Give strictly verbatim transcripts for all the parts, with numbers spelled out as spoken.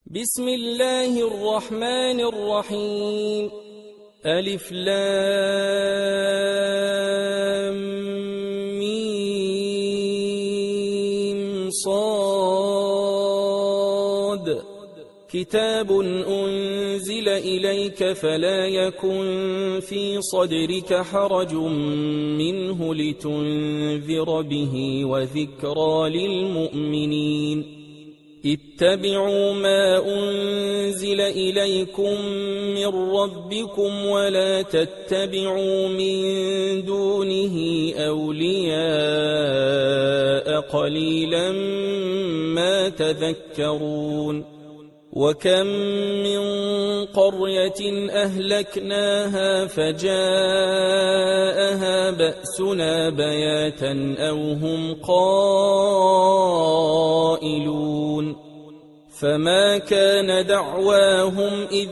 بسم الله الرحمن الرحيم. ألف لام ميم صاد. كتاب أنزل إليك فلا يكن في صدرك حرج منه لتنذر به وذكرى للمؤمنين. اتبعوا ما أنزل إليكم من ربكم ولا تتبعوا من دونه أولياء قليلا ما تذكرون. وكم من قرية أهلكناها فجاءها بأسنا بياتا أو هم قائلون. فما كان دعواهم إذ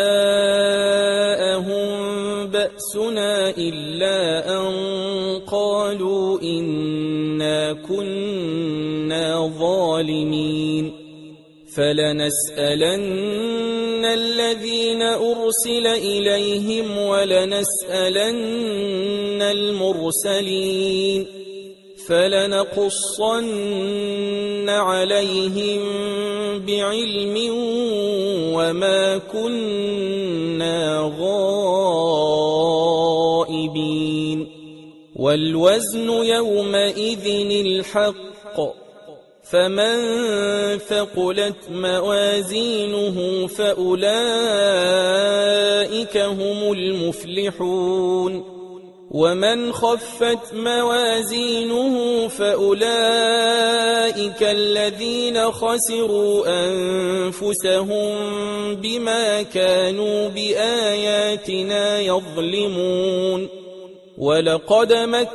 جاءهم بأسنا إلا أن قالوا إنا كنا ظالمين. فلنسألن الذين أرسل إليهم ولنسألن المرسلين. فلنقصن عليهم بعلم وما كنا غائبين. والوزن يومئذ الحق. فمن ثقلت موازينه فأولئك هم المفلحون. ومن خفت موازينه فأولئك الذين خسروا أنفسهم بما كانوا بآياتنا يظلمون. ولقد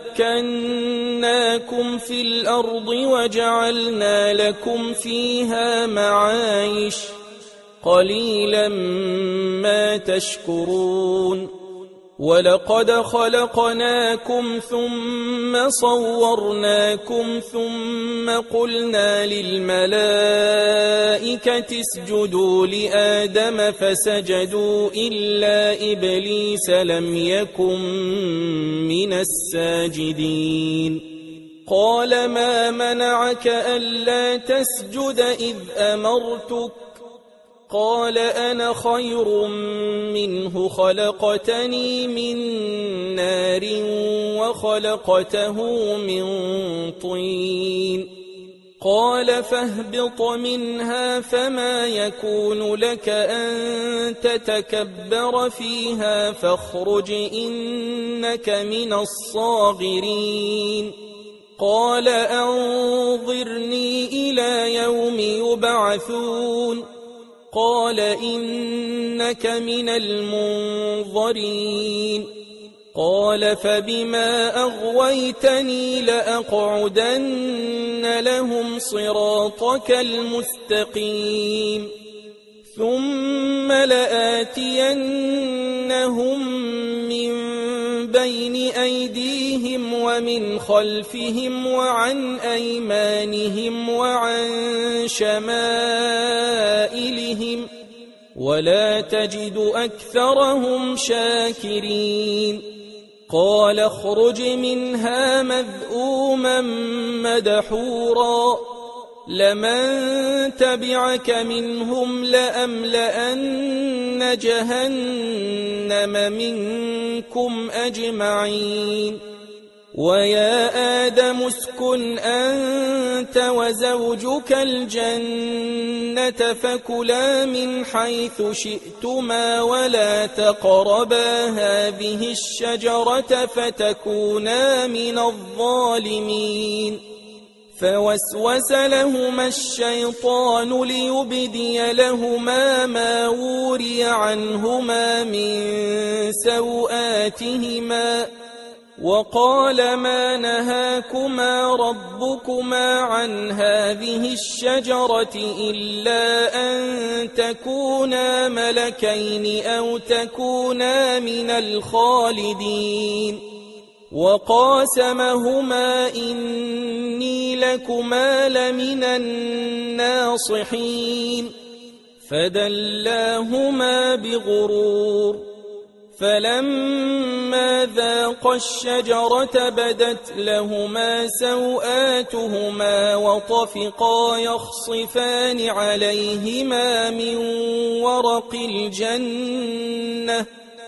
مكناكم في الأرض وجعلنا لكم فيها معايش قليلا ما تشكرون. ولقد خلقناكم ثم صورناكم ثم قلنا للملائكة اسجدوا لآدم فسجدوا إلا إبليس لم يكن من الساجدين. قال ما منعك ألا تسجد إذ أمرتك؟ قال أنا خير منه خلقتني من نار وخلقته من طين. قال فاهبط منها فما يكون لك أن تتكبر فيها فاخرج إنك من الصاغرين. قال أنظرني إلى يوم يبعثون. قال إنك من المنظرين. قال فبما أغويتني لأقعدن لهم صراطك المستقيم ثم لآتينهم من بين أيديهم ومن خلفهم وعن أيمانهم وعن شمائلهم ولا تجد أكثرهم شاكرين. قال اخرج منها مذءوما مدحورا لمن تبعك منهم لأملأن جهنم منكم أجمعين. ويا آدم اسكن أنت وزوجك الجنة فكلا من حيث شئتما ولا تقربا هذه الشجرة فتكونا من الظالمين. فوسوس لهما الشيطان ليبدي لهما ما وري عنهما من سوآتهما وقال ما نهاكما ربكما عن هذه الشجرة إلا أن تكونا ملكين أو تكونا من الخالدين. وقاسمهما إني لكما لمن الناصحين فدلاهما بغرور فلما ذاقا الشجرة بدت لهما سوآتهما وطفقا يخصفان عليهما من ورق الجنة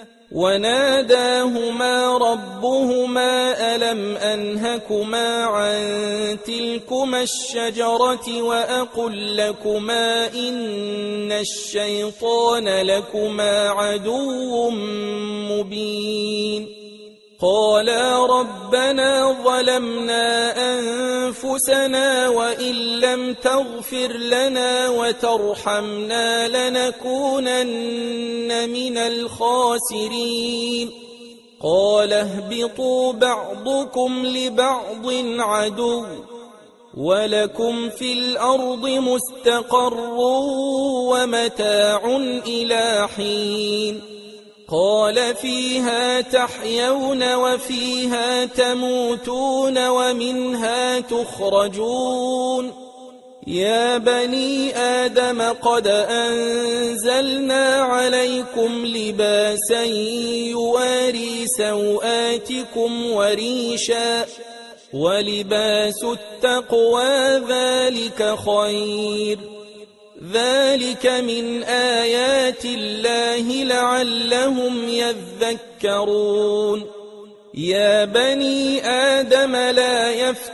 وناداهما ربهما ألم أنهكما عن تلكما الشجرة وأقل لكما إن الشيطان لكما عدو مبين قالا ربنا ظلمنا أنفسنا وإن لم تغفر لنا وترحمنا لنكونن من الخاسرين قال اهبطوا بعضكم لبعض عدو ولكم في الأرض مستقر ومتاع إلى حين قال فيها تحيون وفيها تموتون ومنها تخرجون يا بني آدم قد أنزلنا عليكم لباسا يواري سوآتكم وريشا ولباس التقوى ذلك خير ذلك من آيات الله لعلهم يذكرون يا بني آدم لا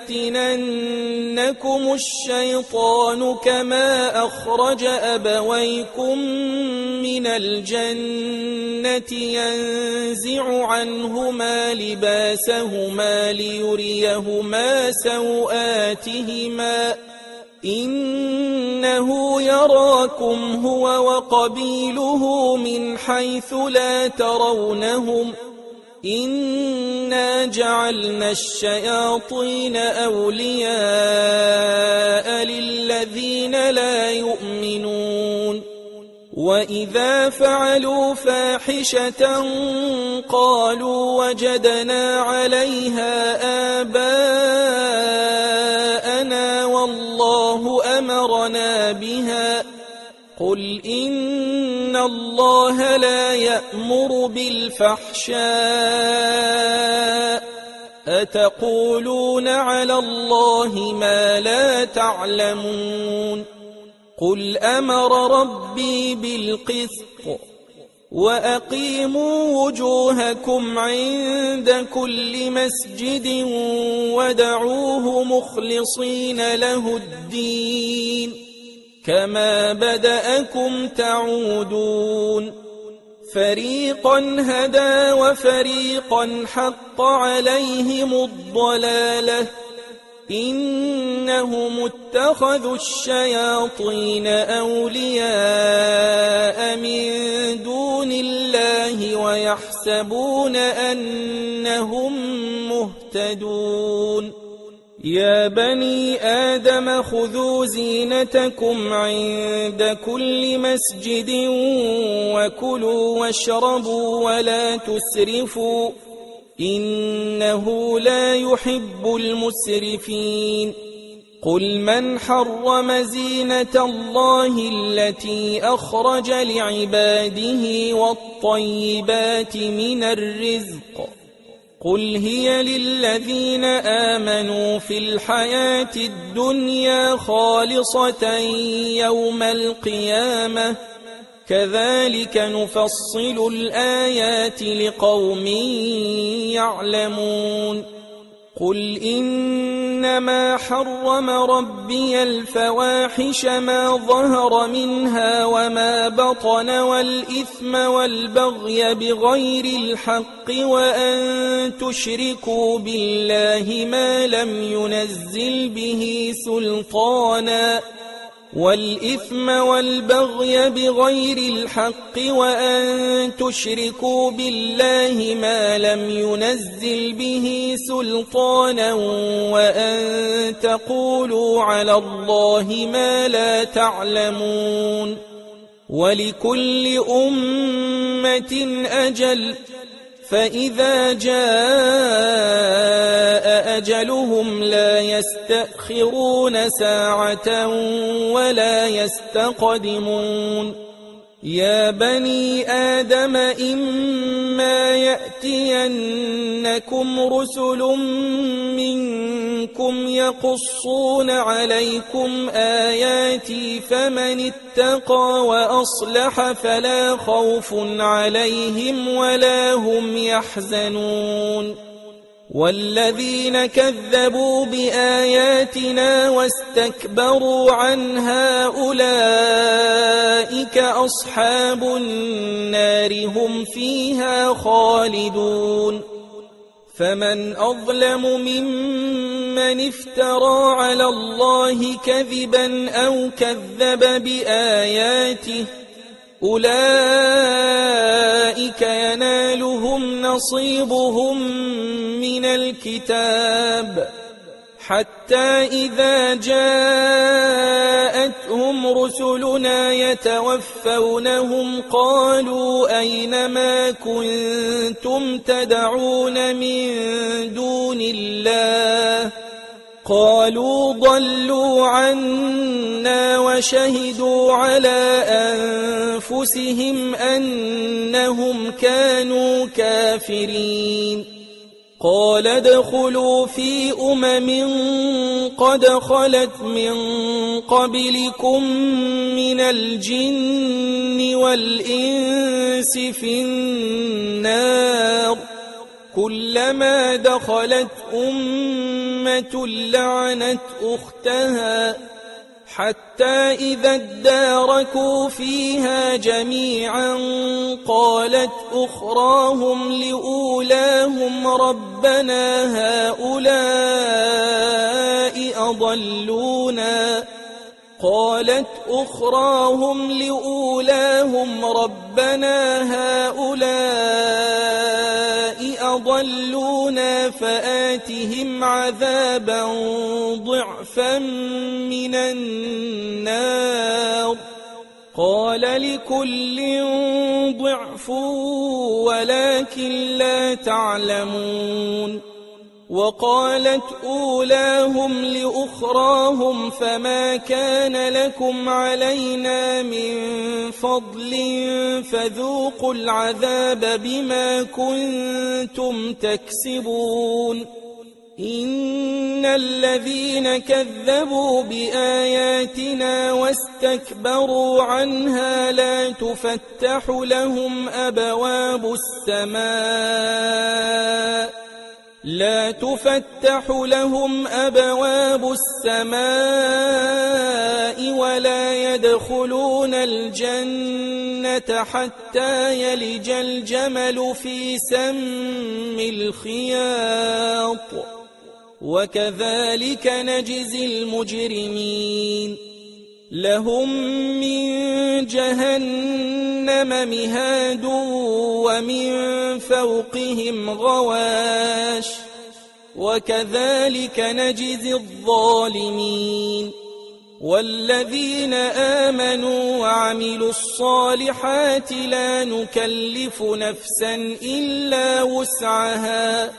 يفتننكم الشيطان كما أخرج أبويكم من الجنة ينزع عنهما لباسهما ليريهما سوآتهما إنه يراكم هو وقبيله من حيث لا ترونهم إنا جعلنا الشياطين أولياء للذين لا يؤمنون وإذا فعلوا فاحشة قالوا وجدنا عليها آباءنا والله أمرنا بها قل إن الله لا يأمر بالفحشاء أتقولون على الله ما لا تعلمون قل أمر ربي بالقسط وأقيموا وجوهكم عند كل مسجد ودعوه مخلصين له الدين كما بدأكم تعودون فريقا هدى وفريقا حق عليهم الضلالة إنهم اتخذوا الشياطين أولياء من دون الله ويحسبون أنهم مهتدون يا بني آدم خذوا زينتكم عند كل مسجد وكلوا واشربوا ولا تسرفوا إنه لا يحب المسرفين قل من حرم زينة الله التي أخرج لعباده والطيبات من الرزق قل هي للذين آمنوا في الحياة الدنيا خالصة يوم القيامة كذلك نفصل الآيات لقوم يعلمون قل إنما حرم ربي الفواحش ما ظهر منها وما بطن والإثم والبغي بغير الحق وأن تشركوا بالله ما لم ينزل به سلطانا والإثم والبغي بغير الحق وأن تشركوا بالله ما لم ينزل به سلطانا وأن تقولوا على الله ما لا تعلمون ولكل أمة أجل فإذا جاء أجلهم لا يستأخرون ساعة ولا يستقدمون يا بني آدم إما يأتينكم رسل منكم يقصون عليكم آياتي فمن اتقى وأصلح فلا خوف عليهم ولا هم يحزنون والذين كذبوا بآياتنا واستكبروا عنها أولئك أصحاب النار هم فيها خالدون فمن أظلم ممن افترى على الله كذبا أو كذب بآياته أولئك ينالهم نصيبهم من الكتاب حتى إذا جاءتهم رسلنا يتوفونهم قالوا أين ما كنتم تدعون من دون الله قالوا ضلوا عنا وشهدوا على أنفسهم أنهم كانوا كافرين قال ادخلوا في أمم قد خلت من قبلكم من الجن والإنس في النار كلما دخلت أمة لعنت أختها حتى إذا اداركوا فيها جميعا قالت أخراهم لأولاهم ربنا هؤلاء أضلونا قالت أخراهم لأولاهم ربنا هؤلاء أضلونا فآتهم عذابا ضعفا من النار قال لكل ضعف ولكن لا تعلمون وقالت أولاهم لأخراهم فما كان لكم علينا من فضل فذوقوا العذاب بما كنتم تكسبون إن الذين كذبوا بآياتنا واستكبروا عنها لا تفتح لهم أبواب السماء لا تفتح لهم أبواب السماء ولا يدخلون الجنة حتى يلج الجمل في سم الخياط وكذلك نجزي المجرمين لهم من جهنم مهاد ومن فوقهم غواش وكذلك نجزي الظالمين والذين آمنوا وعملوا الصالحات لا نكلف نفسا إلا وسعها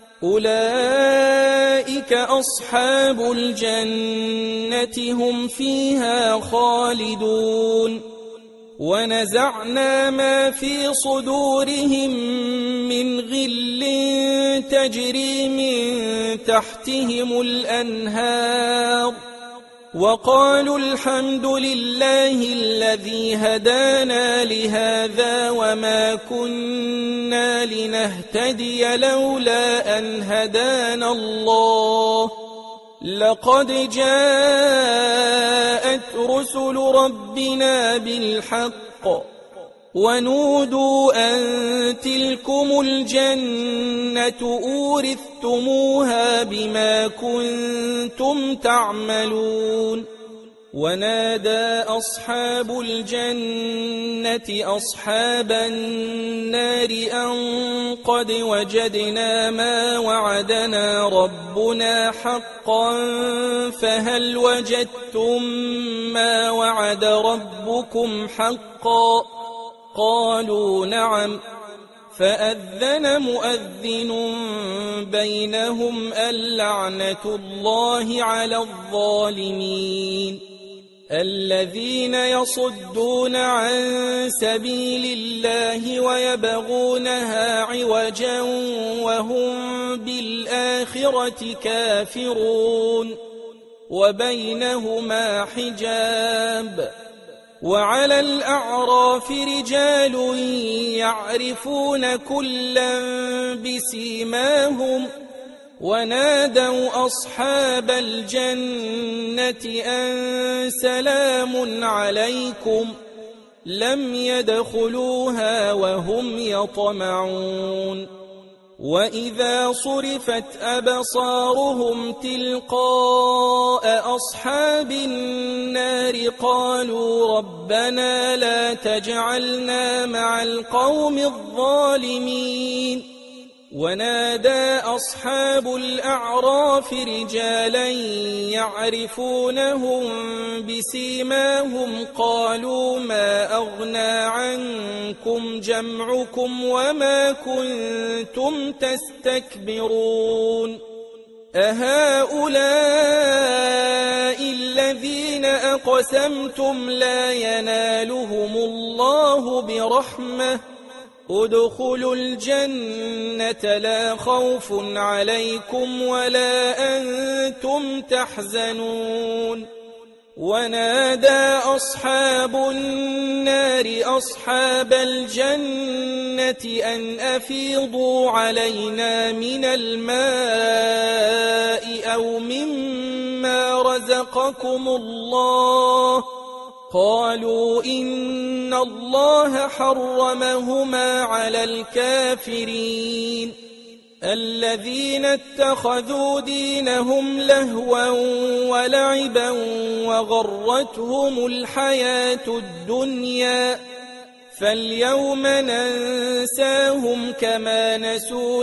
أولئك أصحاب الجنة هم فيها خالدون ونزعنا ما في صدورهم من غل تجري من تحتهم الأنهار وقالوا الحمد لله الذي هدانا لهذا وما كنا لنهتدي لولا أن هدانا الله لقد جاءت رسل ربنا بالحق ونودوا أن تلكم الجنة أورثتموها بما كنتم تعملون ونادى أصحاب الجنة أصحاب النار أن قد وجدنا ما وعدنا ربنا حقا فهل وجدتم ما وعد ربكم حقا قالوا نعم فأذن مؤذن بينهم اللعنة الله على الظالمين الذين يصدون عن سبيل الله ويبغونها عوجا وهم بالآخرة كافرون وبينهما حجاب وعلى الأعراف رجال يعرفون كلا بسيماهم ونادوا أصحاب الجنة أن سلام عليكم لم يدخلوها وهم يطمعون وإذا صرفت أبصارهم تلقاء أصحاب النار قالوا ربنا لا تجعلنا مع القوم الظالمين ونادى أصحاب الأعراف رجالا يعرفونهم بسيماهم قالوا ما أغنى عنكم جمعكم وما كنتم تستكبرون أهؤلاء الذين أقسمتم لا ينالهم الله برحمة ادخلوا الجنة لا خوف عليكم ولا أنتم تحزنون ونادى أصحاب النار أصحاب الجنة أن أفيضوا علينا من الماء أو مما رزقكم الله قالوا إن الله حرمهما على الكافرين الذين اتخذوا دينهم لهوا ولعبا وغرتهم الحياة الدنيا فاليوم ننساهم كما نسوا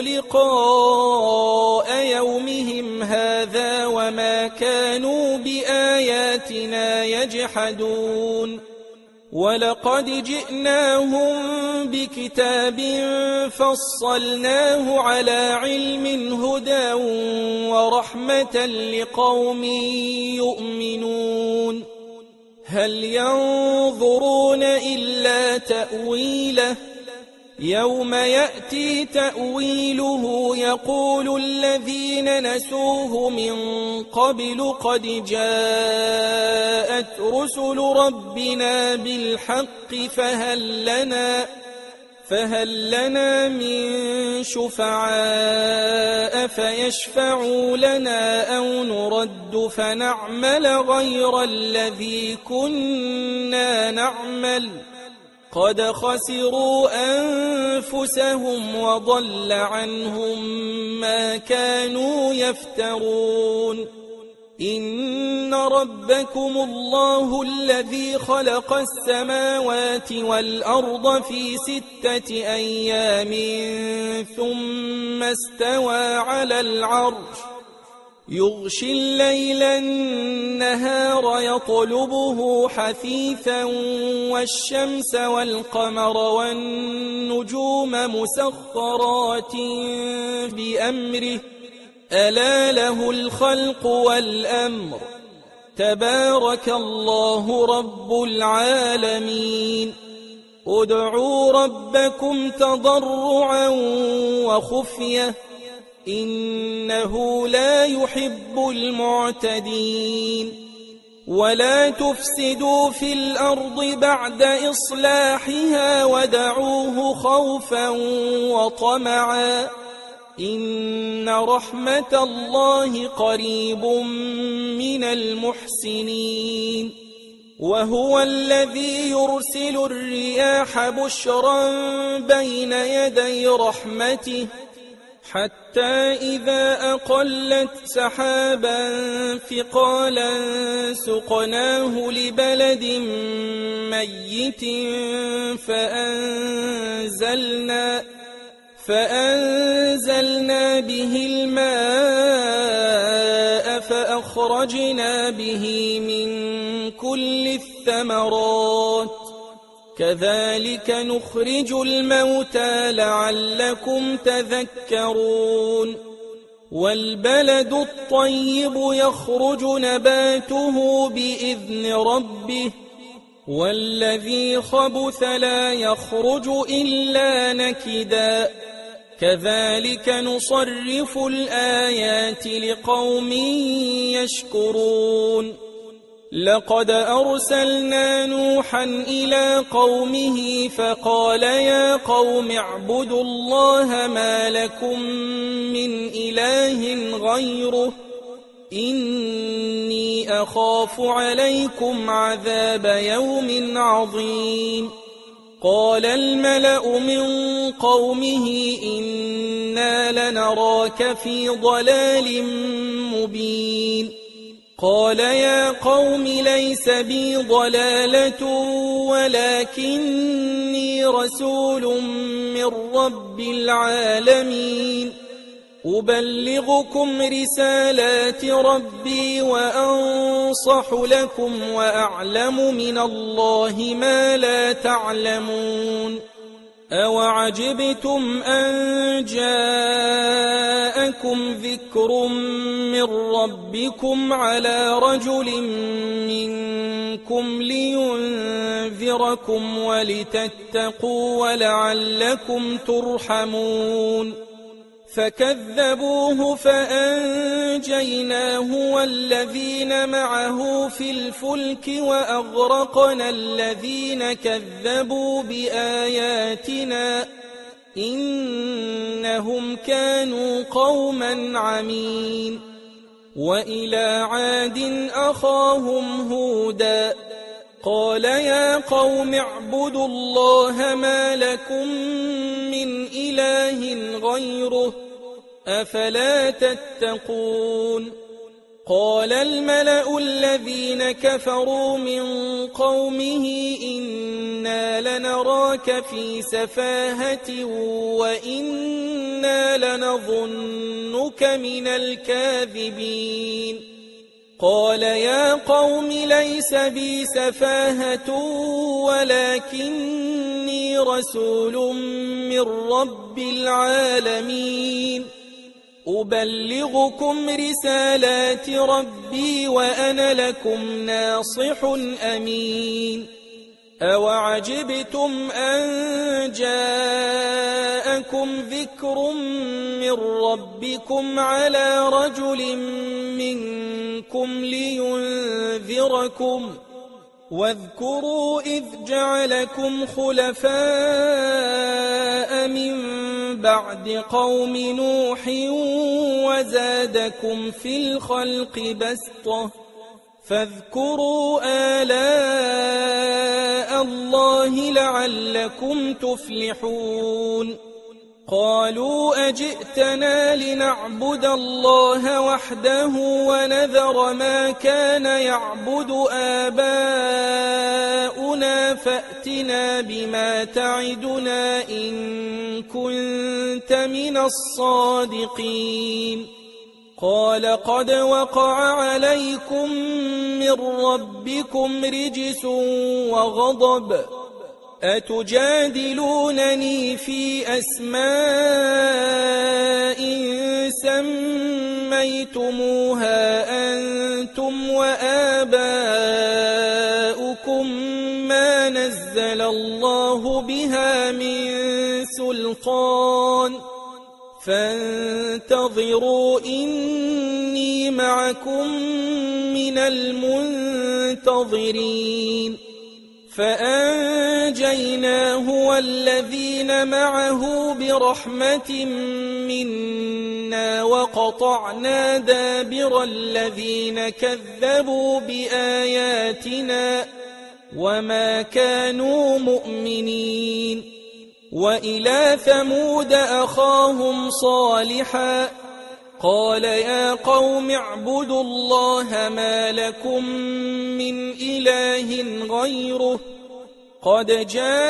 لقاء يومهم هذا وما كانوا بآياتنا يجحدون ولقد جئناهم بكتاب فصلناه على علم هدى ورحمة لقوم يؤمنون هل ينظرون إلا تأويله يوم يأتي تأويله يقول الذين نسوه من قبل قد جاءت رسل ربنا بالحق فهل لنا فهل لنا من شفعاء فيشفعوا لنا أو نرد فنعمل غير الذي كنا نعمل قد خسروا أنفسهم وضل عنهم ما كانوا يفترون إن ربكم الله الذي خلق السماوات والأرض في ستة أيام ثم استوى على العرش يغشي الليل النهار يطلبه حثيثا والشمس والقمر والنجوم مسخرات بأمره ألا له الخلق والأمر تبارك الله رب العالمين ادعوا ربكم تضرعا وخفية إنه لا يحب المعتدين ولا تفسدوا في الأرض بعد إصلاحها ودعوه خوفا وطمعا إن رحمة الله قريب من المحسنين وهو الذي يرسل الرياح بشرا بين يدي رحمته حتى إذا أقلت سحابا ثقالا سقناه لبلد ميت فأنزلنا فأنزلنا به الماء فأخرجنا به من كل الثمرات كذلك نخرج الموتى لعلكم تذكرون والبلد الطيب يخرج نباته بإذن ربه والذي خبث لا يخرج إلا نكدا كذلك نصرف الآيات لقوم يشكرون لقد أرسلنا نوحا إلى قومه فقال يا قوم اعبدوا الله ما لكم من إله غيره إني أخاف عليكم عذاب يوم عظيم قال الملأ من قومه إنا لنراك في ضلال مبين قال يا قوم ليس بي ضلالة ولكني رسول من رب العالمين أبلغكم رسالات ربي وأنصح لكم وأعلم من الله ما لا تعلمون أوعجبتم أن جاءكم ذكر من ربكم على رجل منكم لينذركم ولتتقوا ولعلكم ترحمون فكذبوه فأنجيناه والذين معه في الفلك وأغرقنا الذين كذبوا بآياتنا إنهم كانوا قوما عمين وإلى عاد أخاهم هودا قال يا قوم اعبدوا الله ما لكم من إله غيره أفلا تتقون قال الملأ الذين كفروا من قومه إنا لنراك في سفاهة وإنا لنظنك من الكاذبين قال يا قوم ليس بي سفاهة ولكني رسول من رب العالمين أبلغكم رسالات ربي وأنا لكم ناصح أمين أوعجبتم أن جاءكم ذكر من ربكم على رجل منكم لينذركم واذكروا إذ جعلكم خلفاء من بعد قوم نوح وزادكم في الخلق بسطة فاذكروا آلاء الله لعلكم تفلحون قالوا أجئتنا لنعبد الله وحده ونذر ما كان يعبد آباؤنا فأتنا بما تعدنا إن كنت من الصادقين قال قد وقع عليكم من ربكم رجس وغضب أتجادلونني في أسماء سميتموها أنتم وآباؤكم ما نزل الله بها من سلطان فانتظروا إني معكم من المنتظرين فأنجيناه والذين معه برحمة منا وقطعنا دابر الذين كذبوا بآياتنا وما كانوا مؤمنين وإلى ثمود أخاهم صالحا قال يا قوم اعبدوا الله ما لكم من إله غيره قد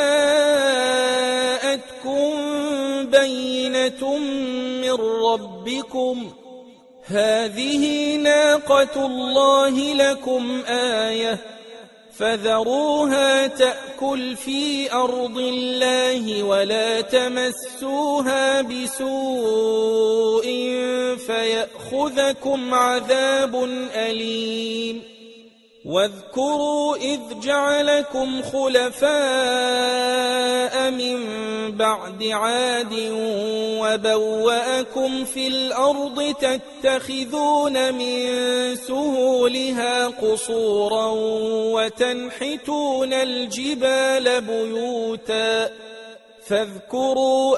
جاءتكم بينة من ربكم هذه ناقة الله لكم آية فذروها تأكل تأكل في أرض الله ولا تمسوها بسوء فيأخذكم عذاب أليم واذكروا إذ جعلكم خلفاء من بعد عاد وبوأكم في الأرض تتخذون من سهولها قصورا وتنحتون الجبال بيوتا فاذكروا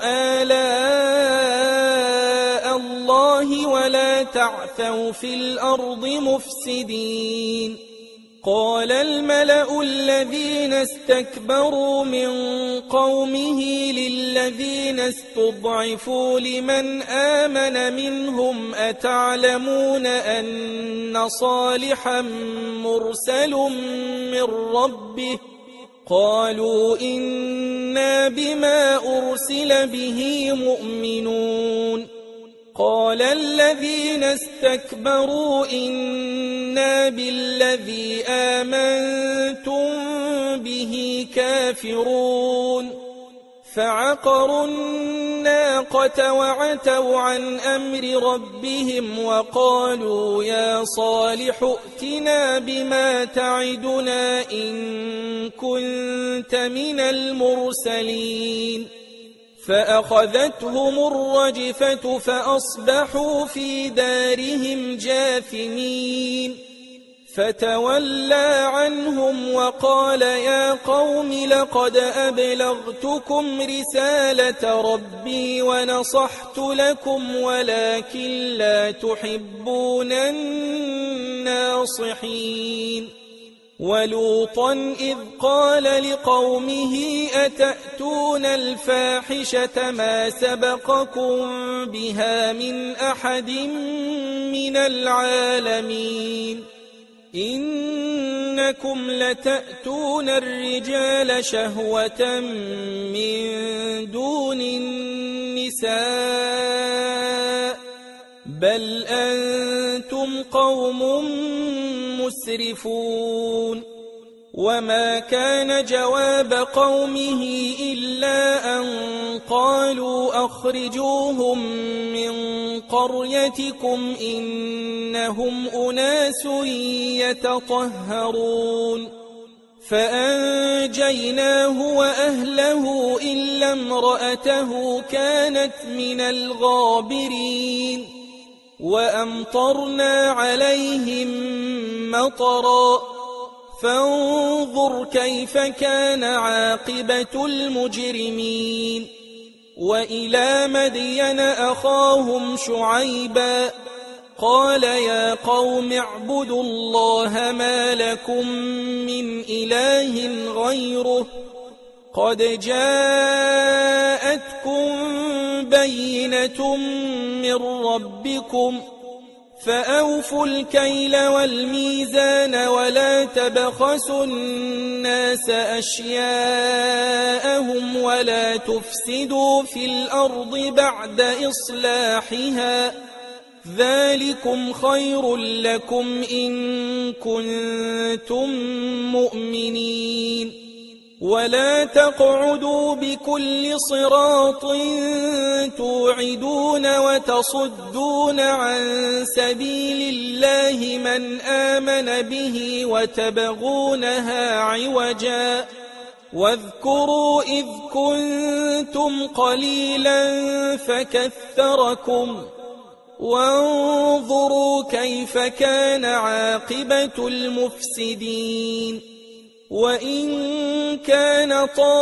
آلاء الله ولا تعثوا في الأرض مفسدين قال الملأ الذين استكبروا من قومه للذين استضعفوا لمن آمن منهم أتعلمون أن صالحا مرسل من ربه قالوا إنا بما أرسل به مؤمنون قال الذين استكبروا إنا بالذي آمنتم به كافرون فعقروا الناقة وعتوا عن أمر ربهم وقالوا يا صالح ائتنا بما تعدنا إن كنت من المرسلين فأخذتهم الرجفة فأصبحوا في دارهم جاثمين فتولى عنهم وقال يا قوم لقد أبلغتكم رسالة ربي ونصحت لكم ولكن لا تحبون الناصحين ولوطا إذ قال لقومه أتأتون الفاحشة ما سبقكم بها من أحد من العالمين إنكم لتأتون الرجال شهوة من دون النساء بل أنتم قوم مسرفون وما كان جواب قومه إلا أن قالوا أخرجوهم من قريتكم إنهم أناس يتطهرون فأنجيناه وأهله إلا امرأته كانت من الغابرين وأمطرنا عليهم مطرا فانظر كيف كان عاقبة المجرمين وإلى مدين أخاهم شعيبا قال يا قوم اعبدوا الله ما لكم من إله غيره قد جاءتكم بينة من ربكم فأوفوا الكيل والميزان ولا تبخسوا الناس أشياءهم ولا تفسدوا في الأرض بعد إصلاحها ذلكم خير لكم إن كنتم مؤمنين ولا تقعدوا بكل صراط توعدون وتصدون عن سبيل الله من آمن به وتبغونها عوجا واذكروا إذ كنتم قليلا فكثركم وانظروا كيف كان عاقبة المفسدين وإن كان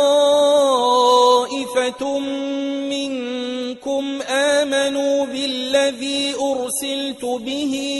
طائفة منكم آمنوا بالذي أرسلت به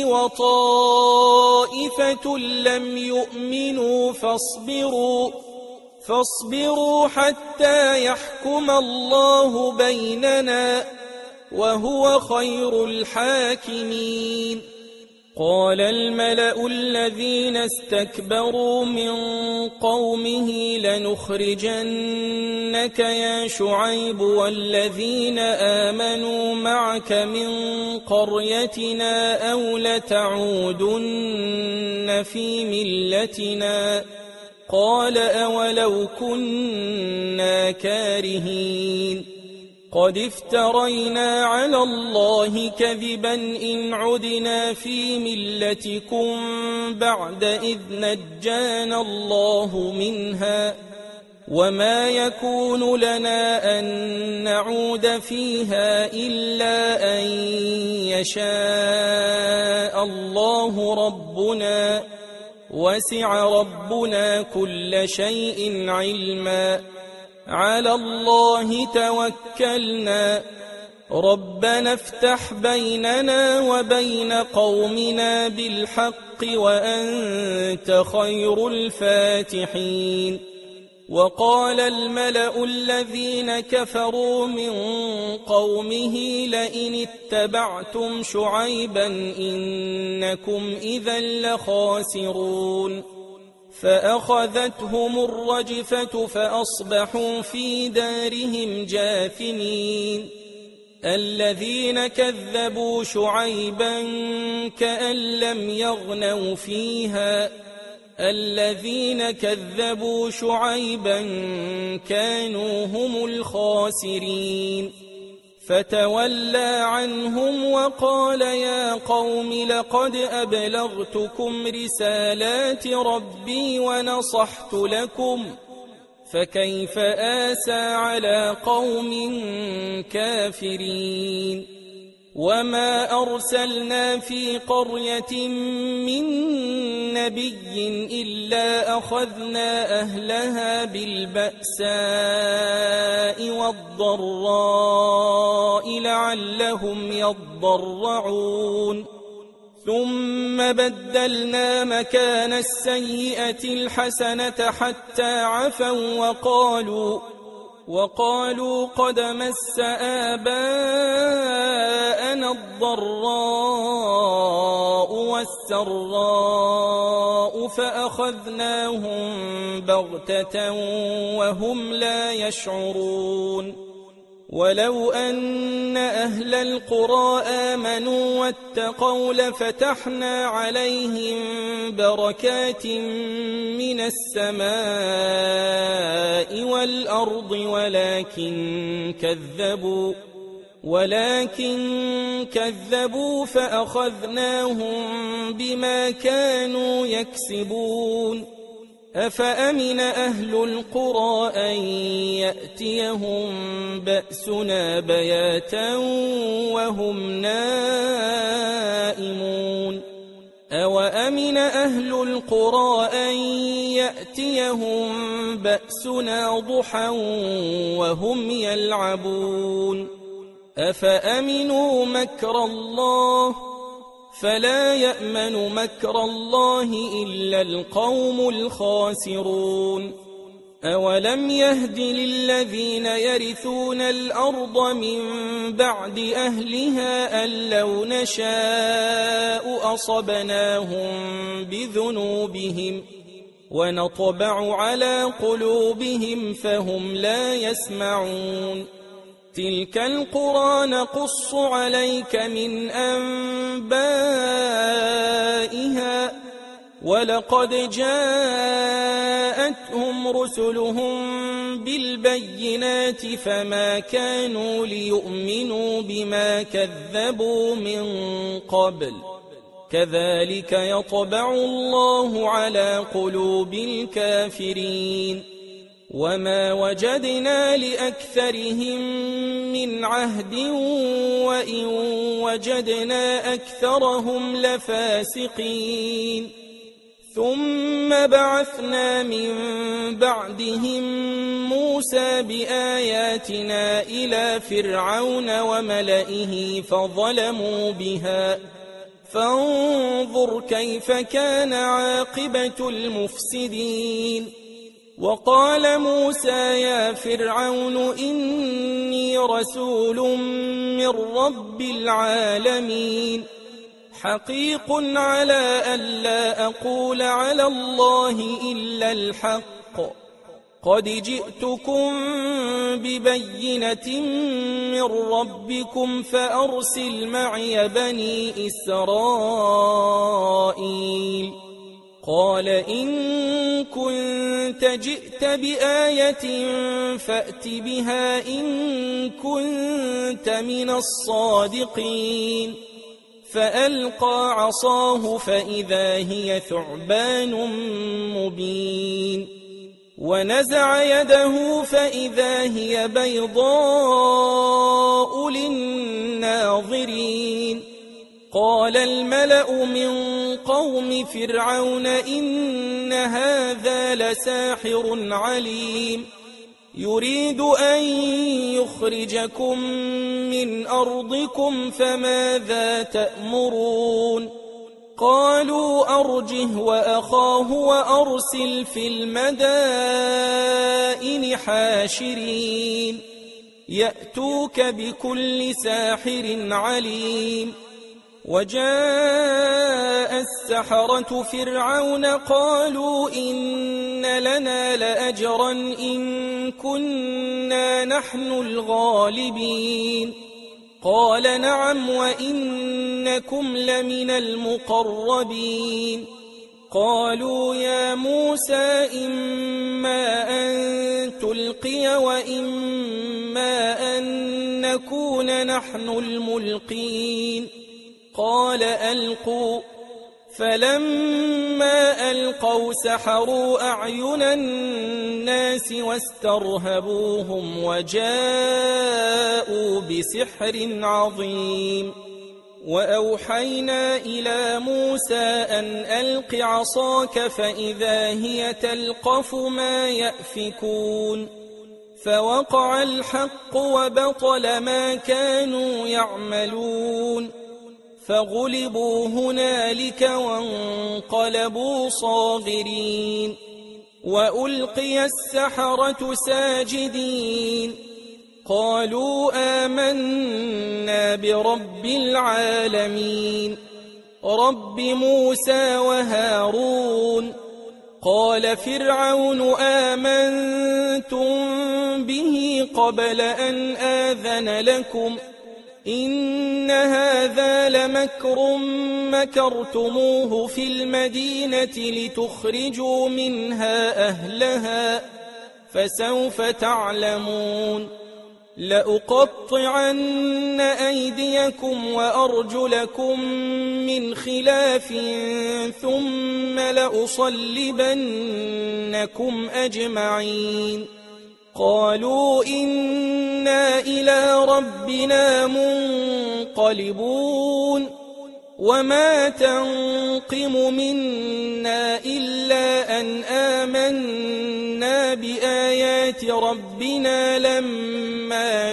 وطائفة لم يؤمنوا فاصبروا فاصبروا حتى يحكم الله بيننا وهو خير الحاكمين قال الملأ الذين استكبروا من قومه لنخرجنك يا شعيب والذين آمنوا معك من قريتنا أو لتعودن في ملتنا قال أولو كنا كارهين قد افترينا على الله كذبا إن عدنا في ملتكم بعد إذ نجانا الله منها وما يكون لنا أن نعود فيها إلا أن يشاء الله ربنا وسع ربنا كل شيء علما على الله توكلنا ربنا افتح بيننا وبين قومنا بالحق وأنت خير الفاتحين وقال الملأ الذين كفروا من قومه لئن اتبعتم شعيبا إنكم إذا لخاسرون فأخذتهم الرجفة فأصبحوا في دارهم جاثمين الذين كذبوا شعيبا كأن لم يغنوا فيها الذين كذبوا شعيبا كانوا هم الخاسرين فتولى عنهم وقال يا قوم لقد أبلغتكم رسالات ربي ونصحت لكم فكيف آسى على قوم كافرين وما أرسلنا في قرية من نبي إلا أخذنا أهلها بالبأساء والضراء لعلهم يضرعون ثم بدلنا مكان السيئة الحسنة حتى عفوا وقالوا وقالوا قد مس آباءنا الضراء والسراء فأخذناهم بغتة وهم لا يشعرون ولو أن أهل القرى آمنوا واتقوا لفتحنا عليهم بركات من السماء والأرض ولكن كذبوا ولكن كذبوا فأخذناهم بما كانوا يكسبون أفأمن أهل القرى أن يأتيهم بأسنا بياتا وهم نائمون أوأمن أهل القرى أن يأتيهم بأسنا ضحى وهم يلعبون أفأمنوا مكر الله فلا يأمن مكر الله إلا القوم الخاسرون أولم يهد للذين يرثون الأرض من بعد أهلها أن لو نشاء أصبناهم بذنوبهم ونطبع على قلوبهم فهم لا يسمعون تلك القرى نقص عليك من أنبائها ولقد جاءتهم رسلهم بالبينات فما كانوا ليؤمنوا بما كذبوا من قبل كذلك يطبع الله على قلوب الكافرين وما وجدنا لأكثرهم من عهد وإن وجدنا أكثرهم لفاسقين ثم بعثنا من بعدهم موسى بآياتنا إلى فرعون وملئه فظلموا بها فانظر كيف كان عاقبة المفسدين وقال موسى يا فرعون إني رسول من رب العالمين حقيق على ألا أقول على الله إلا الحق قد جئتكم ببينة من ربكم فأرسل معي بني إسرائيل قال إن كنت جئت بآية فأت بها إن كنت من الصادقين فألقى عصاه فإذا هي ثعبان مبين ونزع يده فإذا هي بيضاء للناظرين قال الملأ من قوم فرعون إن هذا لساحر عليم يريد أن يخرجكم من أرضكم فماذا تأمرون قالوا أرجه وأخاه وأرسل في المدائن حاشرين يأتوك بكل ساحر عليم وجاء السحرة فرعون قالوا إن لنا لأجرا إن كنا نحن الغالبين قال نعم وإنكم لمن المقربين قالوا يا موسى إما أن تلقي وإما أن نكون نحن الملقين قال ألقوا فلما ألقوا سحروا أعين الناس واسترهبوهم وجاءوا بسحر عظيم وأوحينا إلى موسى أن ألق عصاك فإذا هي تلقف ما يأفكون فوقع الحق وبطل ما كانوا يعملون فغلبوا هنالك وانقلبوا صاغرين وألقي السحرة ساجدين قالوا آمنا برب العالمين رب موسى وهارون قال فرعون آمنتم به قبل أن آذن لكم إن هذا لمكر مكرتموه في المدينة لتخرجوا منها أهلها فسوف تعلمون لأقطعن أيديكم وأرجلكم من خلاف ثم لأصلبنكم أجمعين قالوا إنا إلى ربنا منقلبون وما تنقم منا إلا أن آمنا بآيات ربنا لما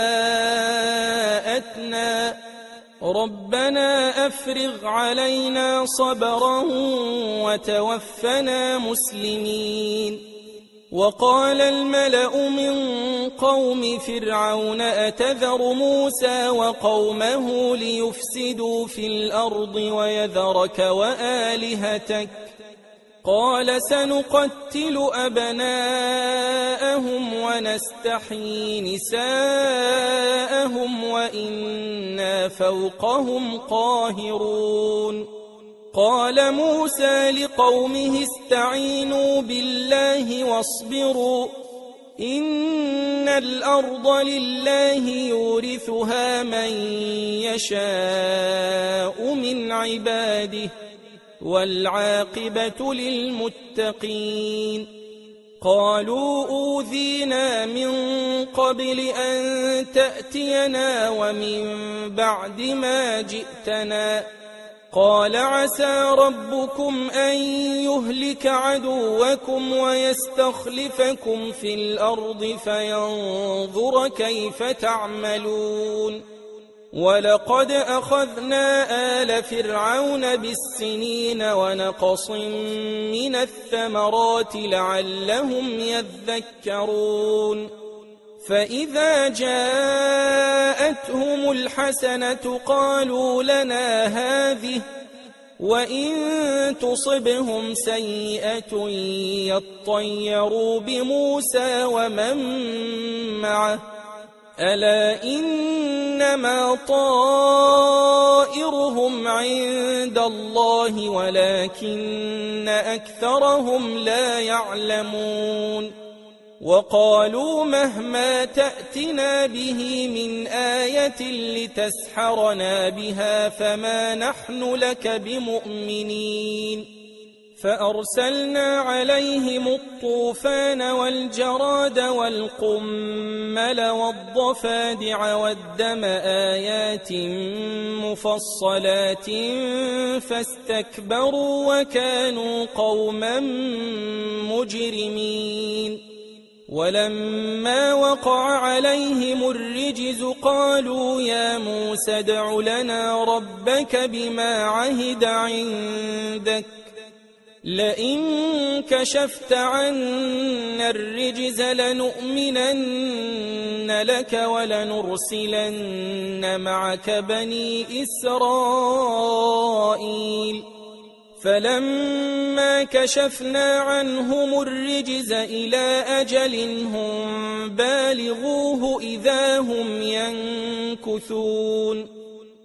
جاءتنا ربنا أفرغ علينا صبرا وتوفنا مسلمين وقال الملأ من قوم فرعون أتذر موسى وقومه ليفسدوا في الأرض ويذرك وآلهتك قال سنقتل أبناءهم ونستحيي نساءهم وإنا فوقهم قاهرون قال موسى لقومه استعينوا بالله واصبروا إن الأرض لله يورثها من يشاء من عباده والعاقبة للمتقين قالوا أوذينا من قبل أن تأتينا ومن بعد ما جئتنا قال عسى ربكم أن يهلك عدوكم ويستخلفكم في الأرض فينظر كيف تعملون ولقد أخذنا آل فرعون بالسنين ونقص من الثمرات لعلهم يذكرون فإذا جاءتهم الحسنة قالوا لنا هذه وإن تصبهم سيئة يطيروا بموسى ومن معه ألا إنما طائرهم عند الله ولكن أكثرهم لا يعلمون وقالوا مهما تأتنا به من آية لتسحرنا بها فما نحن لك بمؤمنين فأرسلنا عليهم الطوفان والجراد والقمل والضفادع والدم آيات مفصلات فاستكبروا وكانوا قوما مجرمين ولما وقع عليهم الرجز قالوا يا موسى ادع لنا ربك بما عهد عندك لئن كشفت عنا الرجز لنؤمنن لك ولنرسلن معك بني إسرائيل فلما كشفنا عنهم الرجز إلى أجل هم بالغوه إذا هم ينكثون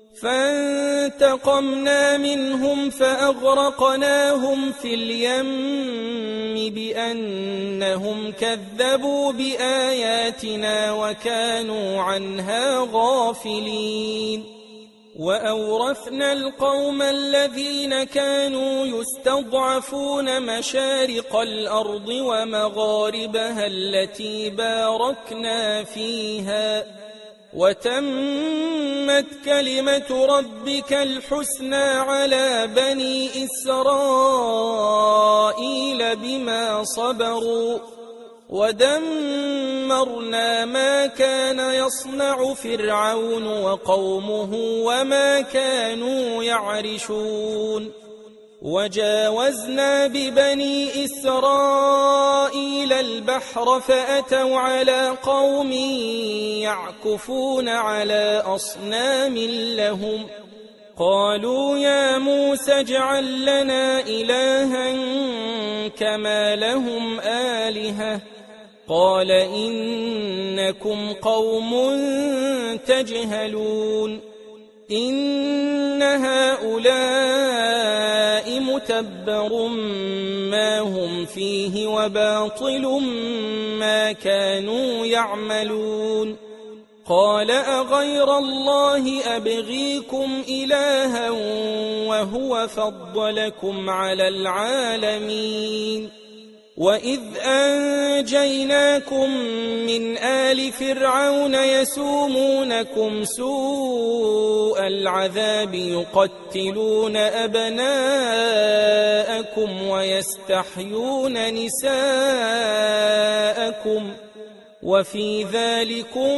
فانتقمنا منهم فأغرقناهم في اليم بأنهم كذبوا بآياتنا وكانوا عنها غافلين وأورثنا القوم الذين كانوا يستضعفون مشارق الأرض ومغاربها التي باركنا فيها وتمت كلمة ربك الحسنى على بني إسرائيل بما صبروا ودمرنا ما كان يصنع فرعون وقومه وما كانوا يعرشون وجاوزنا ببني إسرائيل البحر فأتوا على قوم يعكفون على أصنام لهم قالوا يا موسى اجعل لنا إلها كما لهم آلهة قال إنكم قوم تجهلون إن هؤلاء متبر ما هم فيه وباطل ما كانوا يعملون قال أغير الله أبغيكم إلها وهو فضلكم على العالمين وإذ أنجيناكم من آل فرعون يسومونكم سوء العذاب يقتلون أبناءكم ويستحيون نساءكم وفي ذلكم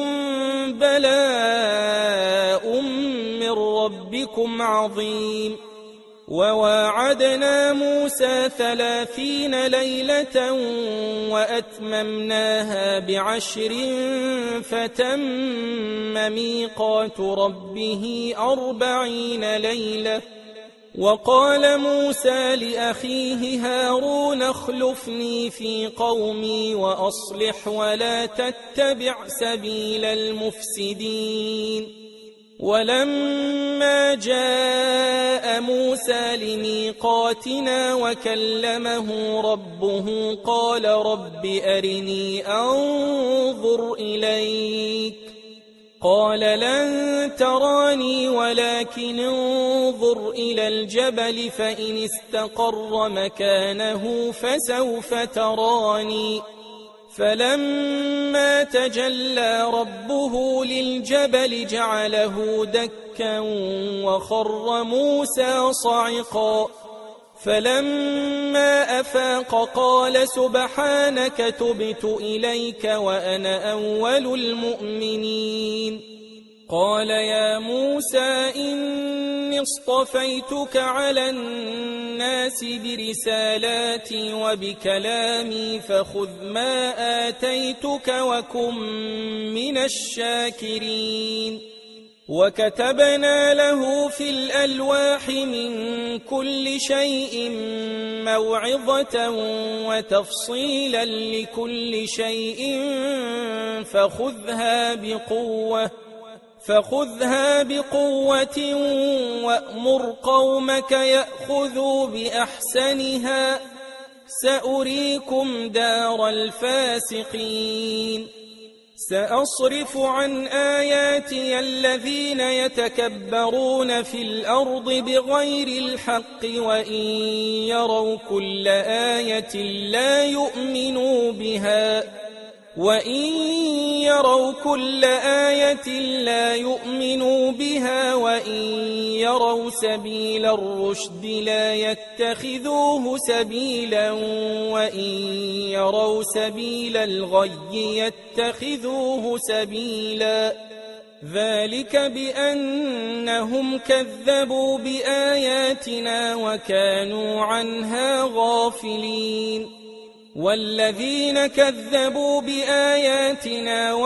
بلاء من ربكم عظيم وواعدنا موسى ثلاثين ليلة وأتممناها بعشر فتم ميقات ربه أربعين ليلة وقال موسى لأخيه هارون اخلفني في قومي وأصلح ولا تتبع سبيل المفسدين ولما جاء موسى لميقاتنا وكلمه ربه قال رب أرني أنظر إليك قال لن تراني ولكن انظر إلى الجبل فإن استقر مكانه فسوف تراني فلما تجلى ربه للجبل جعله دكا وخر موسى صعقا فلما أفاق قال سبحانك تبت إليك وأنا أول المؤمنين قال يا موسى إني اصطفيتك على الناس برسالاتي وبكلامي فخذ ما آتيتك وكن من الشاكرين وكتبنا له في الألواح من كل شيء موعظة وتفصيلا لكل شيء فخذها بقوة فخذها بقوة وأمر قومك يأخذوا بأحسنها سأريكم دار الفاسقين سأصرف عن آياتي الذين يتكبرون في الأرض بغير الحق وإن يروا كل آية لا يؤمنوا بها وإن يروا كل آية لا يؤمنوا بها وإن يروا سبيل الرشد لا يتخذوه سبيلا وإن يروا سبيل الغي يتخذوه سبيلا ذلك بأنهم كذبوا بآياتنا وكانوا عنها غافلين والذين كذبوا بآياتنا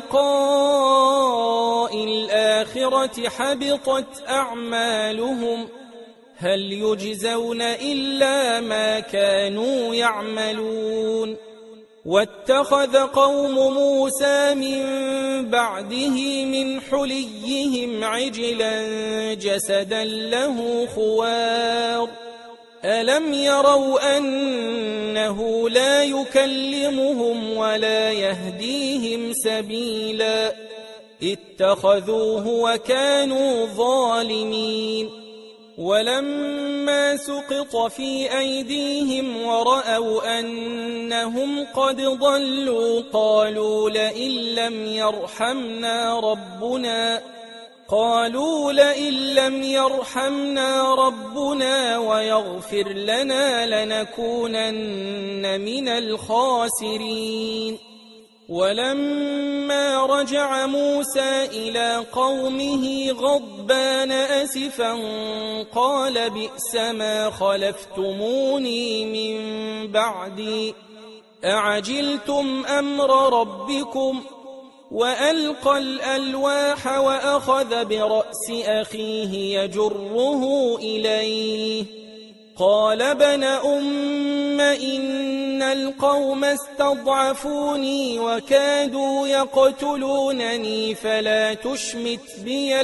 ولقاء الآخرة حبطت أعمالهم هل يجزون إلا ما كانوا يعملون واتخذ قوم موسى من بعده من حليهم عجلا جسدا له خوار ألم يروا أنه لا يكلمهم ولا يهديهم سبيلا اتخذوه وكانوا ظالمين ولما سقط في أيديهم ورأوا أنهم قد ضلوا قالوا لئن لم يرحمنا ربنا قالوا لئن لم يرحمنا ربنا ويغفر لنا لنكونن من الخاسرين ولما رجع موسى إلى قومه غضبان أسفا قال بئس ما خلفتموني من بعدي أعجلتم أمر ربكم وألقى الألواح وأخذ برأس أخيه يجره إليه قال ابن أم إن القوم استضعفوني وكادوا يقتلونني فلا تشمت بي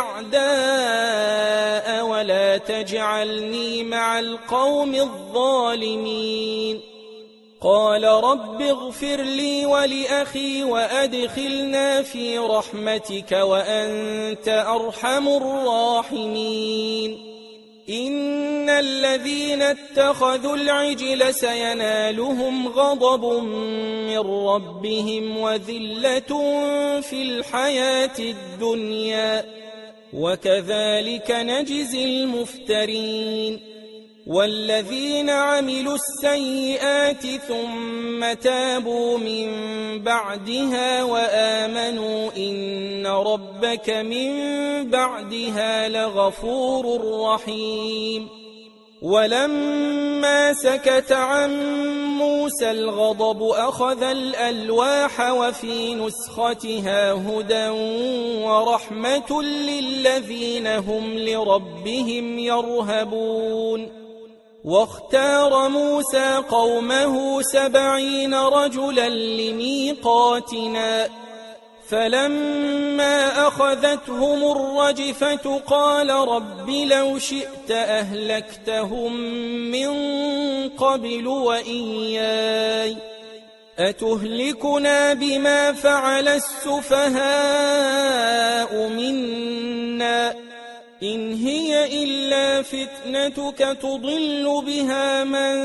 الأعداء ولا تجعلني مع القوم الظالمين قال رب اغفر لي ولأخي وأدخلنا في رحمتك وأنت أرحم الراحمين إن الذين اتخذوا العجل سينالهم غضب من ربهم وذلة في الحياة الدنيا وكذلك نجزي المفترين والذين عملوا السيئات ثم تابوا من بعدها وآمنوا إن ربك من بعدها لغفور رحيم ولما سكت عن موسى الغضب أخذ الألواح وفي نسختها هدى ورحمة للذين هم لربهم يرهبون واختار موسى قومه سبعين رجلا لميقاتنا فلما أخذتهم الرجفة قال رب لو شئت أهلكتهم من قبل وإياي أتهلكنا بما فعل السفهاء منا إن هي إلا فتنتك تضل بها من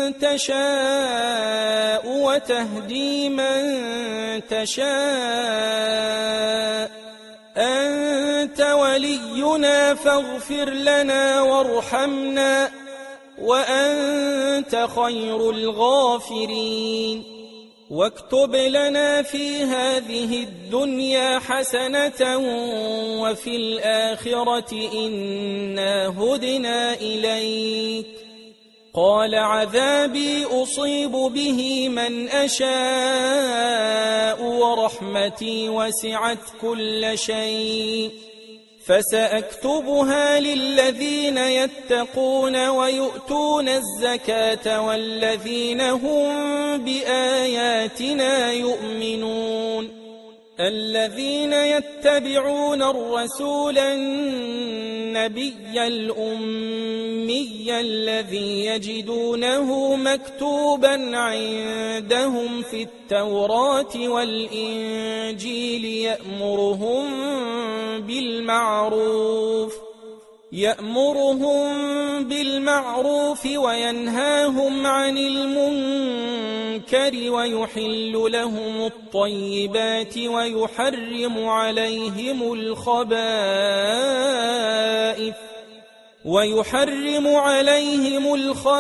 تشاء وتهدي من تشاء أنت ولينا فاغفر لنا وارحمنا وأنت خير الغافرين واكتب لنا في هذه الدنيا حسنة وفي الآخرة إنا هدنا إليك قال عذابي أصيب به من أشاء ورحمتي وسعت كل شيء فسأكتبها للذين يتقون ويؤتون الزكاة والذين هم بآياتنا يؤمنون الذين يتبعون الرسول النبي الأمي الذي يجدونه مكتوبا عندهم في التوراة والإنجيل يأمرهم بالمعروف يأمرهم بالمعروف وينهاهم عن المنكر ويحل لهم الطيبات ويحرم عليهم الخبائث ويحرم عليهم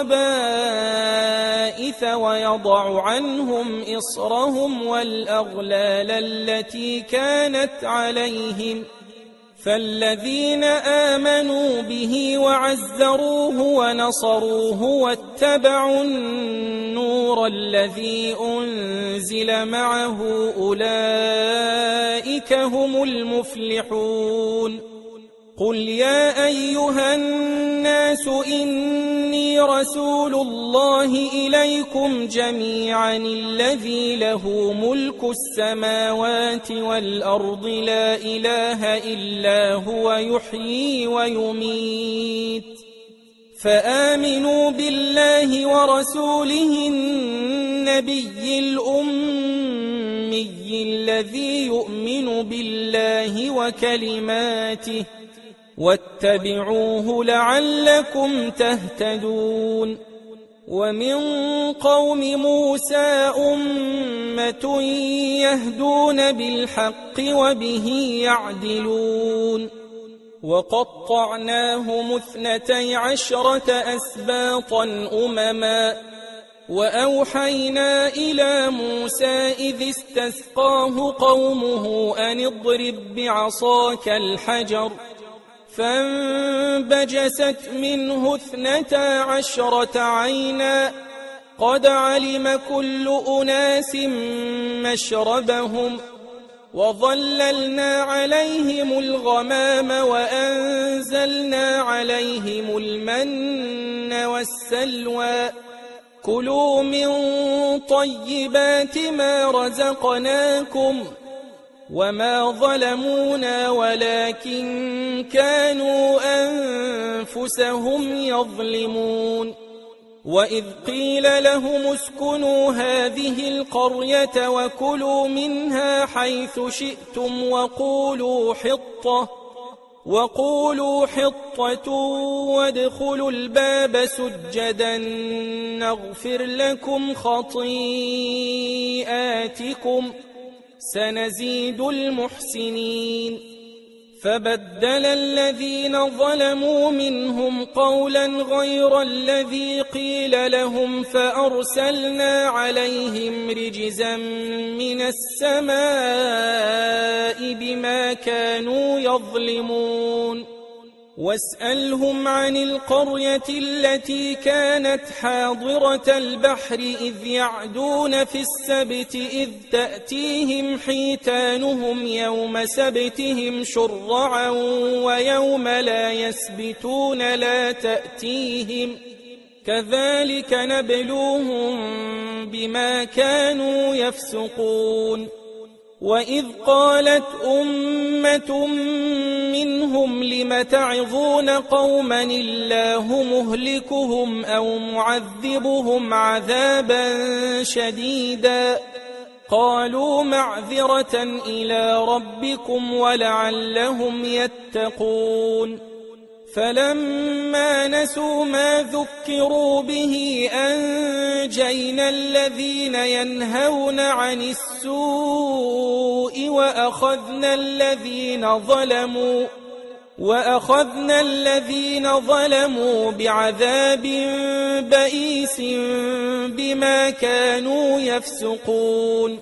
الخبائث ويضع عنهم إصرهم والأغلال التي كانت عليهم فالذين آمنوا به وعزروه ونصروه واتبعوا النور الذي أنزل معه أولئك هم المفلحون قل يا أيها الناس إني رسول الله إليكم جميعا الذي له ملك السماوات والأرض لا إله إلا هو يحيي ويميت فآمنوا بالله ورسوله النبي الأمي الذي يؤمن بالله وكلماته واتبعوه لعلكم تهتدون ومن قوم موسى أمة يهدون بالحق وبه يعدلون وقطعناهم اثنتي عشرة أسباطا أمما وأوحينا إلى موسى إذ استسقاه قومه أن اضرب بعصاك الحجر فانبجست منه اثنتا عشرة عينا قد علم كل أناس مشربهم وظللنا عليهم الغمام وأنزلنا عليهم المن والسلوى كلوا من طيبات ما رزقناكم وما ظلمونا ولكن كانوا أنفسهم يظلمون وإذ قيل لهم اسكنوا هذه القرية وكلوا منها حيث شئتم وقولوا حطة وقولوا حطة وادخلوا الباب سجدا نغفر لكم خطيئاتكم سنزيد المحسنين فبدل الذين ظلموا منهم قولا غير الذي قيل لهم فأرسلنا عليهم رجزا من السماء بما كانوا يظلمون واسألهم عن القرية التي كانت حاضرة البحر إذ يعدون في السبت إذ تأتيهم حيتانهم يوم سبتهم شرعا ويوم لا يسبتون لا تأتيهم كذلك نبلوهم بما كانوا يفسقون وإذ قالت أمة منهم لم تعظون قوما الله مهلكهم أو معذبهم عذابا شديدا قالوا معذرة إلى ربكم ولعلهم يتقون فلما نسوا ما ذكروا به أنجينا الذين ينهون عن السوء وأخذنا الذين ظلموا وأخذنا الذين ظلموا بعذاب بئيس بما كانوا يفسقون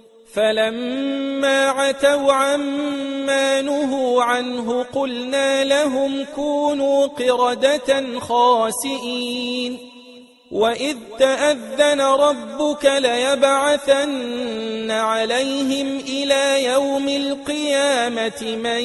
فلما عتوا عما نهوا عنه قلنا لهم كونوا قردة خاسئين وإذ تأذن ربك ليبعثن عليهم إلى يوم القيامة من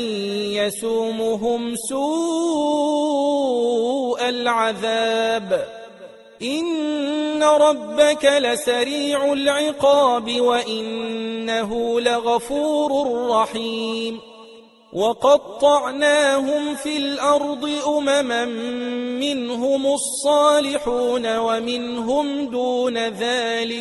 يسومهم سوء العذاب إن ربك لسريع العقاب وإنه لغفور رحيم وقطعناهم في الأرض أمما منهم الصالحون ومنهم دون ذلك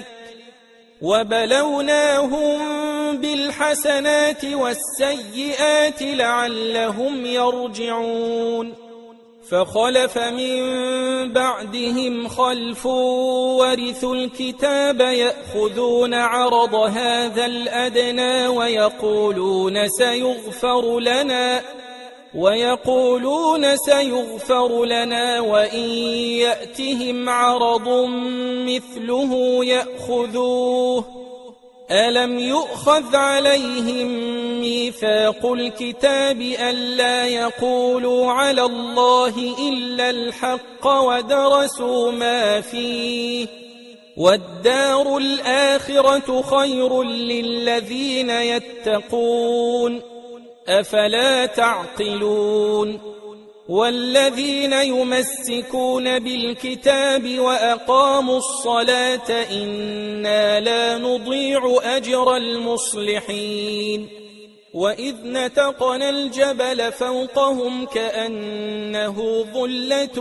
وبلوناهم بالحسنات والسيئات لعلهم يرجعون فخلف من بعدهم خلف ورثوا الكتاب يأخذون عرض هذا الأدنى ويقولون سيغفر لنا ويقولون سيغفر لنا وإن يأتهم عرض مثله يأخذوه ألم يؤخذ عليهم ميثاق الكتاب ألا يقولوا على الله إلا الحق ودرسوا ما فيه والدار الآخرة خير للذين يتقون أفلا تعقلون والذين يمسكون بالكتاب وأقاموا الصلاة إنا لا نضيع أجر المصلحين وإذ نتقنا الجبل فوقهم كأنه ظلة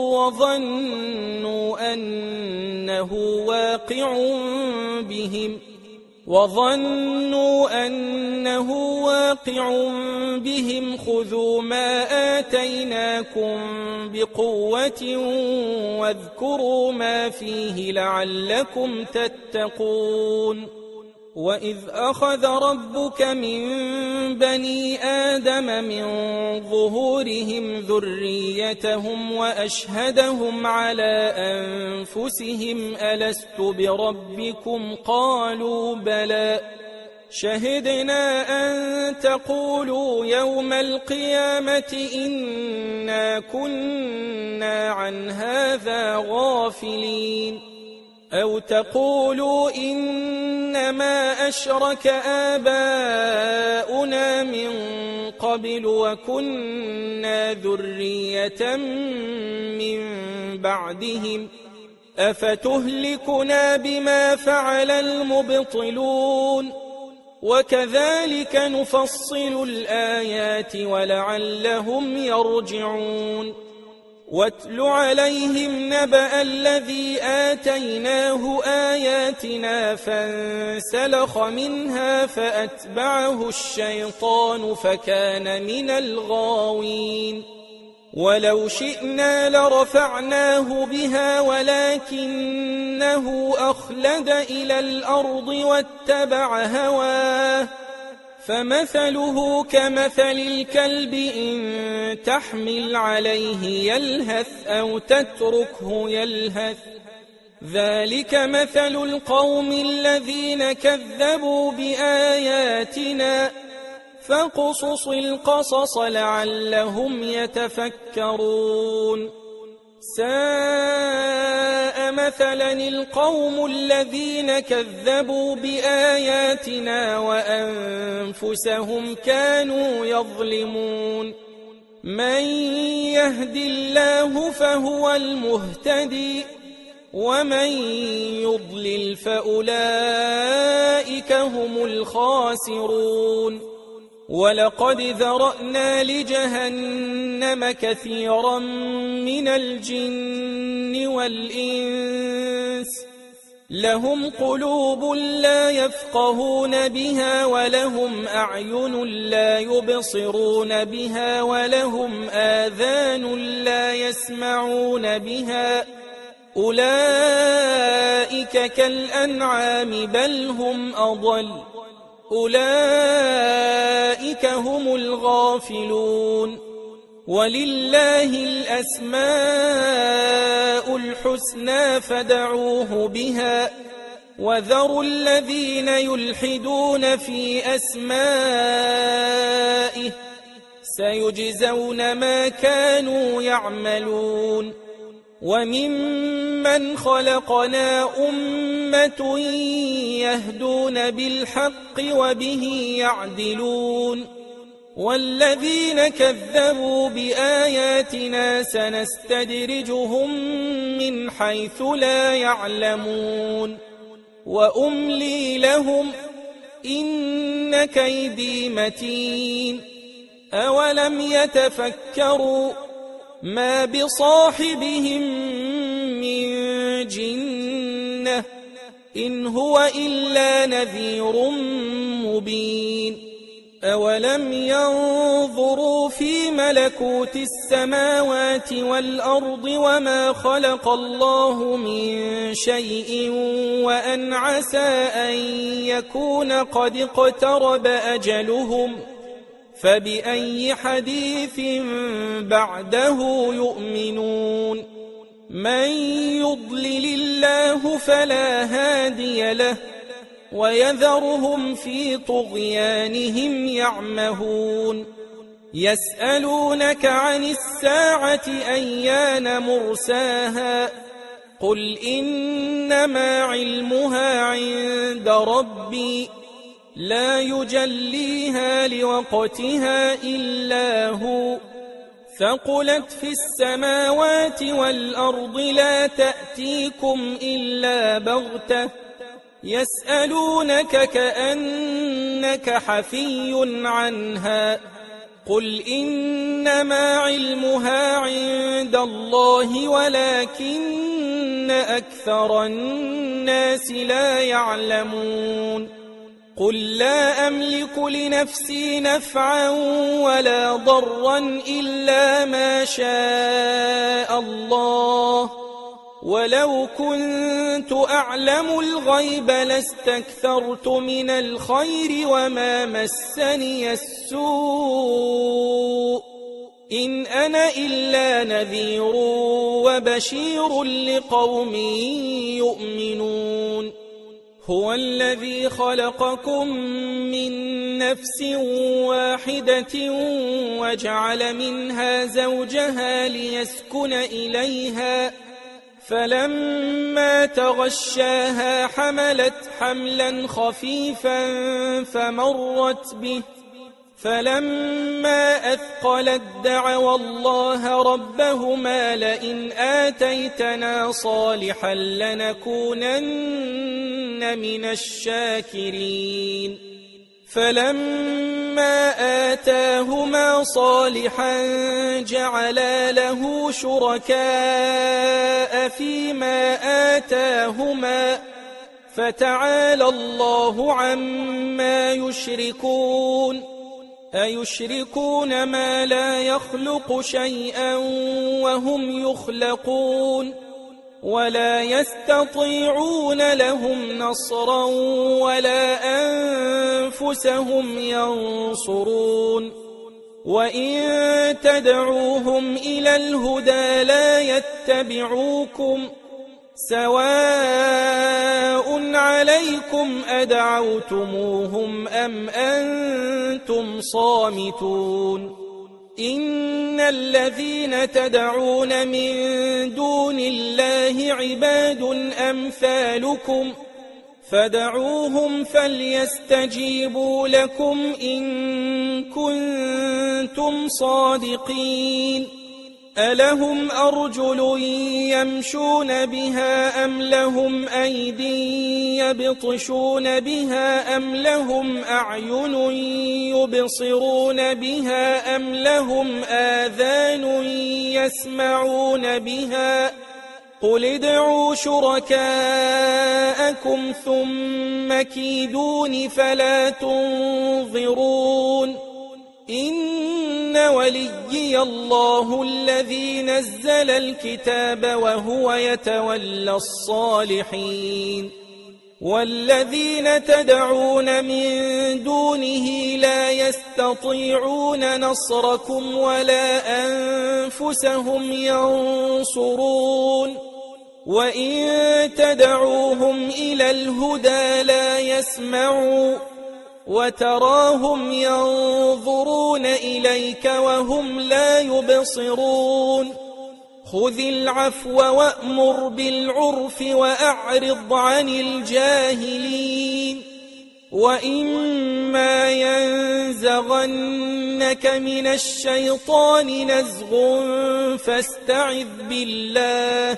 وظنوا أنه واقع بهم وظنوا أنه واقع بهم خذوا ما آتيناكم بقوة واذكروا ما فيه لعلكم تتقون وإذ أخذ ربك من بني آدم من ظهورهم ذريتهم وأشهدهم على أنفسهم ألست بربكم قالوا بلى شهدنا أن تقولوا يوم القيامة إنا كنا عن هذا غافلين أو تقولوا إنما أشرك آباؤنا من قبل وكنا ذرية من بعدهم أفتهلكنا بما فعل المبطلون وكذلك نفصل الآيات ولعلهم يرجعون واتل عليهم نبأ الذي آتيناه آياتنا فانسلخ منها فأتبعه الشيطان فكان من الغاوين ولو شئنا لرفعناه بها ولكنه أخلد إلى الأرض واتبع هواه فمثله كمثل الكلب إن تحمل عليه يلهث أو تتركه يلهث ذلك مثل القوم الذين كذبوا بآياتنا فاقصص القصص لعلهم يتفكرون ساء مثلا القوم الذين كذبوا بآياتنا وأنفسهم كانوا يظلمون من يهد الله فهو المهتدي ومن يضلل فأولئك هم الخاسرون ولقد ذرأنا لجهنم كثيرا من الجن والإنس لهم قلوب لا يفقهون بها ولهم أعين لا يبصرون بها ولهم آذان لا يسمعون بها أولئك كالأنعام بل هم أضل أولئك هم الغافلون ولله الأسماء الحسنى فادعوه بها وذروا الذين يلحدون في أسمائه سيجزون ما كانوا يعملون وممن خلقنا أمة يهدون بالحق وبه يعدلون والذين كذبوا بآياتنا سنستدرجهم من حيث لا يعلمون وأملي لهم إن كيدي متين أولم يتفكروا ما بصاحبهم من جنة إن هو إلا نذير مبين أولم ينظروا في ملكوت السماوات والأرض وما خلق الله من شيء وأن عسى أن يكون قد اقترب أجلهم فبأي حديث بعده يؤمنون من يضلل الله فلا هادي له ويذرهم في طغيانهم يعمهون يسألونك عن الساعة أيان مرساها قل إنما علمها عند ربي لا يجليها لوقتها إلا هو ثقلت في السماوات والأرض لا تأتيكم إلا بغتة يسألونك كأنك حفي عنها قل إنما علمها عند الله ولكن أكثر الناس لا يعلمون قل لا أملك لنفسي نفعا ولا ضرا إلا ما شاء الله ولو كنت أعلم الغيب لاستكثرت من الخير وما مسني السوء إن أنا إلا نذير وبشير لقوم يؤمنون هو الذي خلقكم من نفس واحدة وجعل منها زوجها ليسكن إليها فلما تغشاها حملت حملا خفيفا فمرت به فلما أثقلت دعوا الله ربهما لئن آتيتنا صالحا لنكونن من الشاكرين فلما آتاهما صالحا جعلا له شركاء فيما آتاهما فتعالى الله عما يشركون أيشركون ما لا يخلق شيئا وهم يخلقون ولا يستطيعون لهم نصرا ولا أنفسهم ينصرون وإن تدعوهم إلى الهدى لا يتبعوكم سواء عليكم أدعوتموهم أم أنتم صامتون إن الذين تدعون من دون الله عباد أمثالكم فدعوهم فليستجيبوا لكم إن كنتم صادقين ألهم أرجل يمشون بها أم لهم أيدي يبطشون بها أم لهم أعين يبصرون بها أم لهم آذان يسمعون بها قل ادعوا شركاءكم ثم كيدون فلا تنظرون إن وليي الله الذي نزل الكتاب وهو يتولى الصالحين والذين تدعون من دونه لا يستطيعون نصركم ولا أنفسهم ينصرون وإن تدعوهم إلى الهدى لا يسمعوا وتراهم ينظرون إليك وهم لا يبصرون خذ العفو وأمر بالعرف وأعرض عن الجاهلين وإما ينفعون ينزغنك من الشيطان نزغ فاستعذ بالله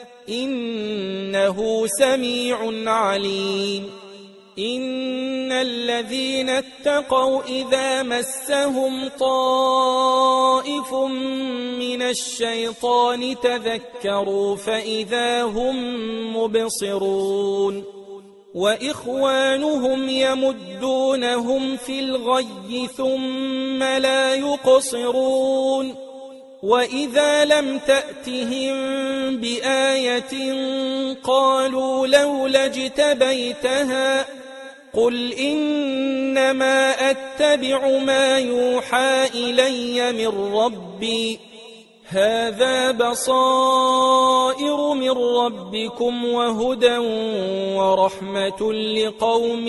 إنه سميع عليم إن الذين اتقوا إذا مسهم طائف من الشيطان تذكروا فإذا هم مبصرون وإخوانهم يمدونهم في الغي ثم لا يقصرون وإذا لم تأتهم بآية قالوا لولا اجتبيتها قل إنما أتبع ما يوحى إلي من ربي هذا بصائر من ربكم وهدى ورحمة لقوم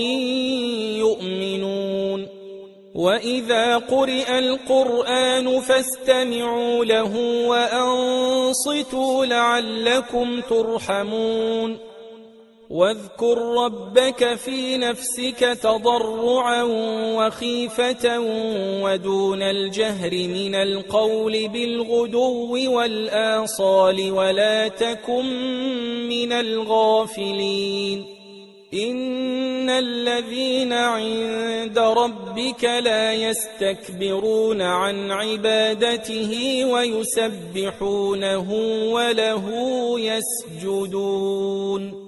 يؤمنون وإذا قرئ القرآن فاستمعوا له وأنصتوا لعلكم ترحمون واذكر ربك في نفسك تضرعا وخيفة ودون الجهر من القول بالغدو والآصال ولا تكن من الغافلين إن الذين عند ربك لا يستكبرون عن عبادته ويسبحونه وله يسجدون